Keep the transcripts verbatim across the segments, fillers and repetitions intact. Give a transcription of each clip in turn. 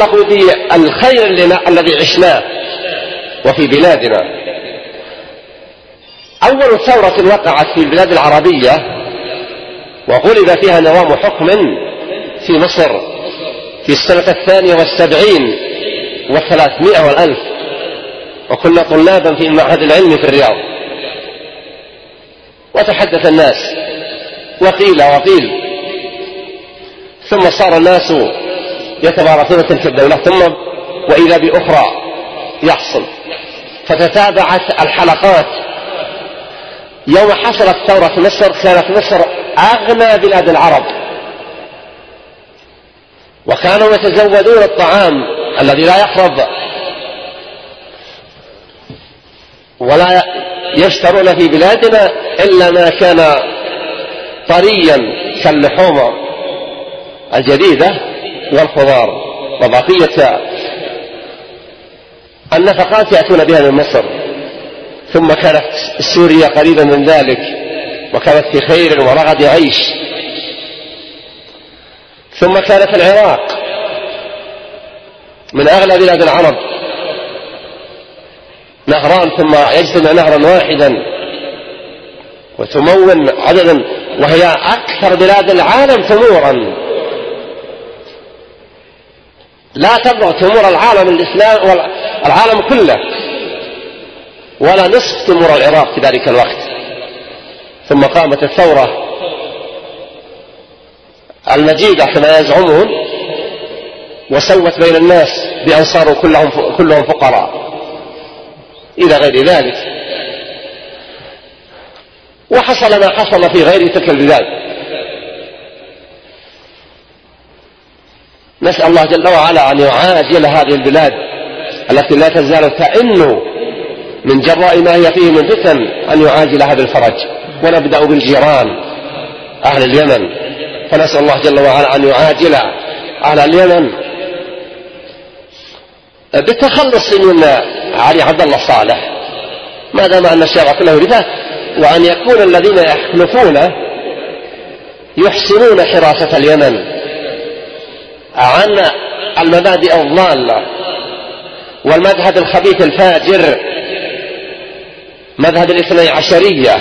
يتعلق بالخير لنا الذي عشناه وفي بلادنا. أول ثورة وقعت في البلاد العربية وغلب فيها نظام حكم في مصر في السنة الثانية والسبعين والثلاثمائة والألف، وكنا طلابا في المعهد العلمي في الرياض، وتحدث الناس وقيل وقيل، ثم صار الناس يتباركون تلك الدولة، ثم وإذا بأخرى يحصل، فتتابعت الحلقات. يوم حصلت ثورة مصر كانت مصر أغنى بلاد العرب، وكانوا يتزودون الطعام الذي لا يخرب ولا يشترون في بلادنا إلا ما كان طريا كاللحوم الجديدة والخضار وبقية النفقات يأتون بها من مصر. ثم كانت سوريا قريبا من ذلك وكانت في خير ورغد عيش. ثم كانت العراق من أغلى بلاد العرب، نهران ثم يجتمع نهرا واحدا وتمون عددا، وهي أكثر بلاد العالم تمورا، لا تبلغ تمور العالم الإسلام والعالم كله ولا نصف تمور العراق في ذلك الوقت. ثم قامت الثورة المجيدة كما يزعمون وسوت بين الناس بأن صاروا كلهم, كلهم فقراء إلى غير ذلك، وحصل ما حصل في غير تلك البلاد. نسأل الله جل وعلا أن يعاجل هذه البلاد التي لا تزال تئن من جراء ما هي فيه من فتن، أن يعاجلها بالفرج. ونبدأ بالجيران أهل اليمن، فنسأل الله جل وعلا أن يعاجل أهل اليمن بالتخلص من علي عبد الله صالح ما دام أن الشيء كله رفاه، وأن يكون الذين يحلفونه يحسنون حراسة اليمن عن المبادئ الضالة والمذهب الخبيث الفاجر، مذهب الاثني عشرية.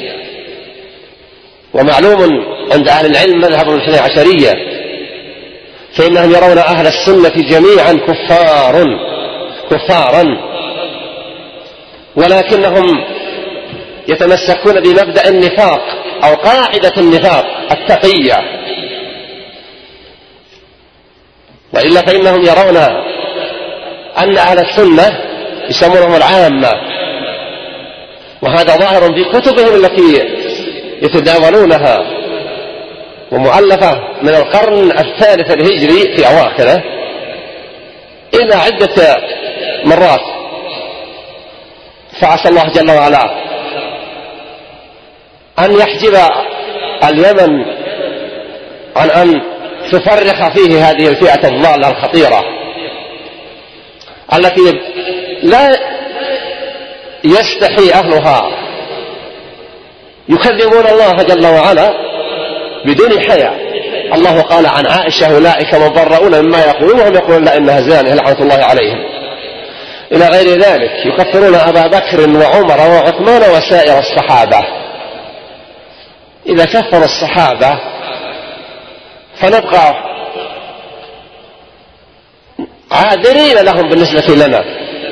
ومعلوم عند أهل العلم مذهب الاثني عشرية، فإنهم يرون أهل السنة جميعا كفار كفارا، ولكنهم يتمسكون بمبدأ النفاق أو قاعدة النفاق التقية، وإلا فإنهم يرون أن أهل السنة يسمونهم العامة، وهذا ظاهر في كتبهم التي يتداولونها ومؤلفة من القرن الثالث الهجري في أواخره إلى عدة مرات. فعسى الله جل وعلا أن يحجب اليمن عن أن تفرخ فيه هذه الفئة الضالة الخطيرة التي لا يستحي أهلها، يكذبون الله جل وعلا بدون حياء. الله قال عن عائشة أولئك مبرؤون مما يقولون وهم يقولون لا إنها زانية لعنة الله عليهم إلى غير ذلك. يكفرون أبا بكر وعمر وعثمان وسائر الصحابة. إذا كفر الصحابة فنبقى عاذرين لهم بالنسبة لنا،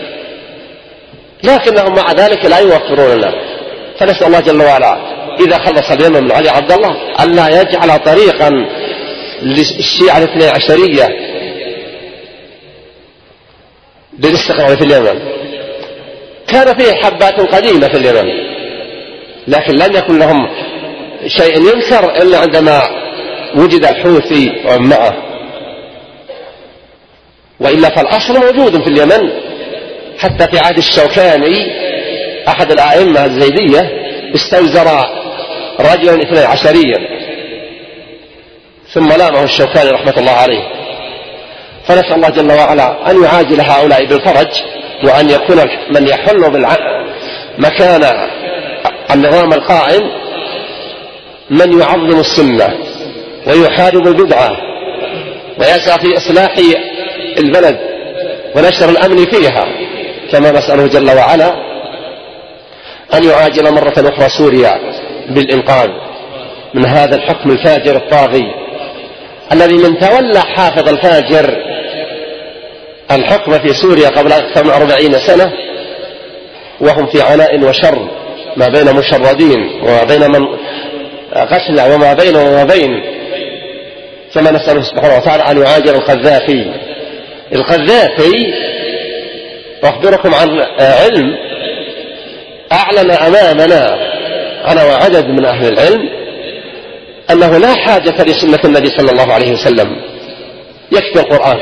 لكنهم مع ذلك لا يوفرون لنا. فنسأل الله جل وعلا إذا خلص اليمن من علي عبد الله ألا يجعل طريقا للشيعة الاثني عشرية للاستقرار في اليمن. كان فيه حبات قديمة في اليمن، لكن لم يكن لهم شيء ينكر إلا عندما وجد الحوثي ومعه، وإلا فالأصل موجود في اليمن. حتى في عهد الشوكاني أحد الأئمة الزيدية استوزر رجلا اثني عشريا ثم لامه الشوكاني رحمة الله عليه. فنسأل الله جل وعلا أن يعاجل هؤلاء بالفرج، وأن يكون من يحل مكان النظام القائم من يعظم السنة ويحارب البدعة ويسعى في إصلاح البلد ونشر الأمن فيها، كما نسأله جل وعلا أن يعاجل مرة أخرى سوريا بالإنقاذ من هذا الحكم الفاجر الطاغي الذي من تولى حافظ الفاجر الحكم في سوريا قبل أكثر من أربعين سنة وهم في عناء وشر، ما بين مشردين وما بين من غسل وما بين وما بين. كما نسأله سبحانه وتعالى أن يعاجل القذافي. القذافي أخبركم عن علم أعلن أمامنا أنا وعدد من أهل العلم أنه لا حاجة لسنة النبي صلى الله عليه وسلم، يكفي القرآن.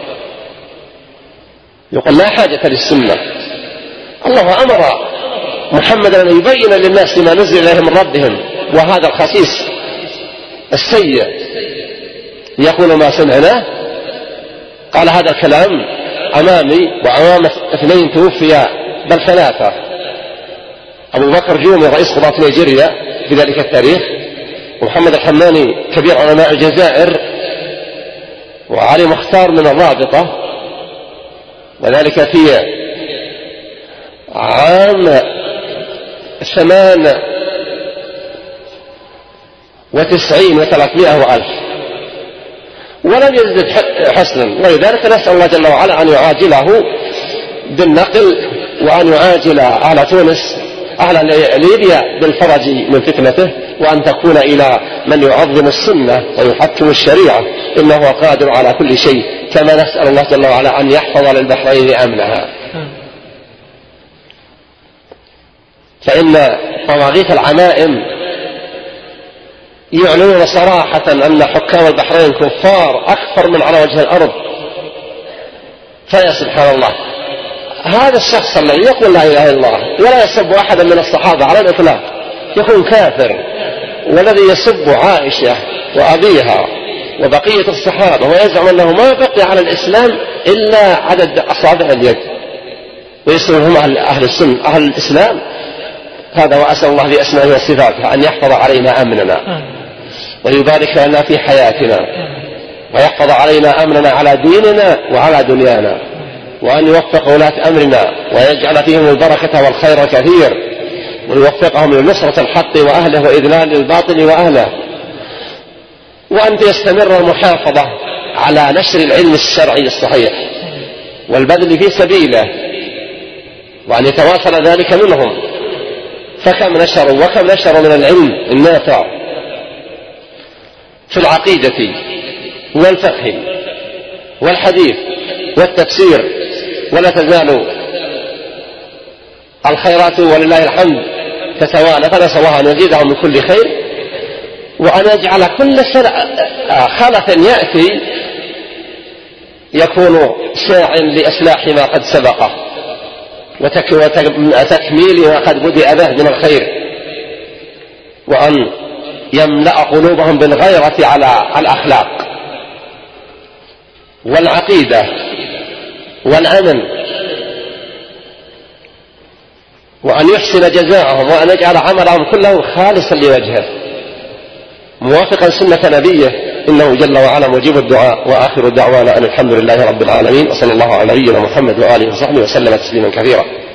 يقول لا حاجة للسنة. الله أمر محمدا أن يبين للناس ما نزل إليهم من ربهم، وهذا الخسيس السيء يقول ما سمعناه. قال هذا الكلام أمامي وأمام اثنين توفي بل ثلاثة، أبو بكر جومي رئيس قضاة نيجيريا في ذلك التاريخ، ومحمد الحماني كبير علماء الجزائر، وعلي مختار من الرابطة، وذلك في عام ثمان وتسعين وثلاثمائة وألف، ولم يزد حسنا. ولذلك نسأل الله جل وعلا أن يعاجله بالنقل، وأن يعاجل أهل تونس أهل ليبيا بالفرج من فتنته، وأن تكون إلى من يعظم السنة ويحكم الشريعة، إنه قادر على كل شيء. كما نسأل الله جل وعلا أن يحفظ للبحرين أمنها. فإن طواغيت العمائم يعلنون صراحة أن حكام البحرين كفار أكثر من على وجه الأرض. فيا سبحان الله، هذا الشخص الذي يقول لا إله إلا الله ولا يسب أحدا من الصحابة على الإطلاق يكون كافر، والذي يسب عائشة وأبيها وبقية الصحابة ويزعم أنه ما بقي على الإسلام إلا عدد أصابع اليد، ويسمونهم أهل, أهل السنة أهل الإسلام. هذا وأسأل الله بأسمائه وصفاته أن يحفظ علينا أمننا ويبارك لنا في حياتنا، ويحفظ علينا أمننا على ديننا وعلى دنيانا، وأن يوفق ولاة أمرنا ويجعل فيهم البركة والخير كثير، ويوفقهم لنصرة الحق وأهله وإذلال الباطل وأهله، وأن يستمر المحافظة على نشر العلم الشرعي الصحيح والبذل في سبيله، وأن يتواصل ذلك منهم. فكم نشروا وكم نشروا من العلم النافع في العقيدة والفقه والحديث والتفسير، ولا تزال الخيرات ولله الحمد تتوالى، فنسأل الله أن يزيدهم من كل خير، وأن يجعل كل خلف يأتي يكون ساع لإصلاح ما قد سبقه وتكميل ما قد بدأ به من الخير، وأن يملأ قلوبهم بالغيرة على الأخلاق والعقيدة والأمن، وأن يحسن جزاءهم، وأن يجعل عملهم كله خالصا لوجهه موافقا سنة نبيه، إنه جل وعلا مجيب الدعاء. وآخر دعوانا أن الحمد لله رب العالمين، وصلى الله على نبينا محمد وآله وصحبه وسلم تسليما كثيرا.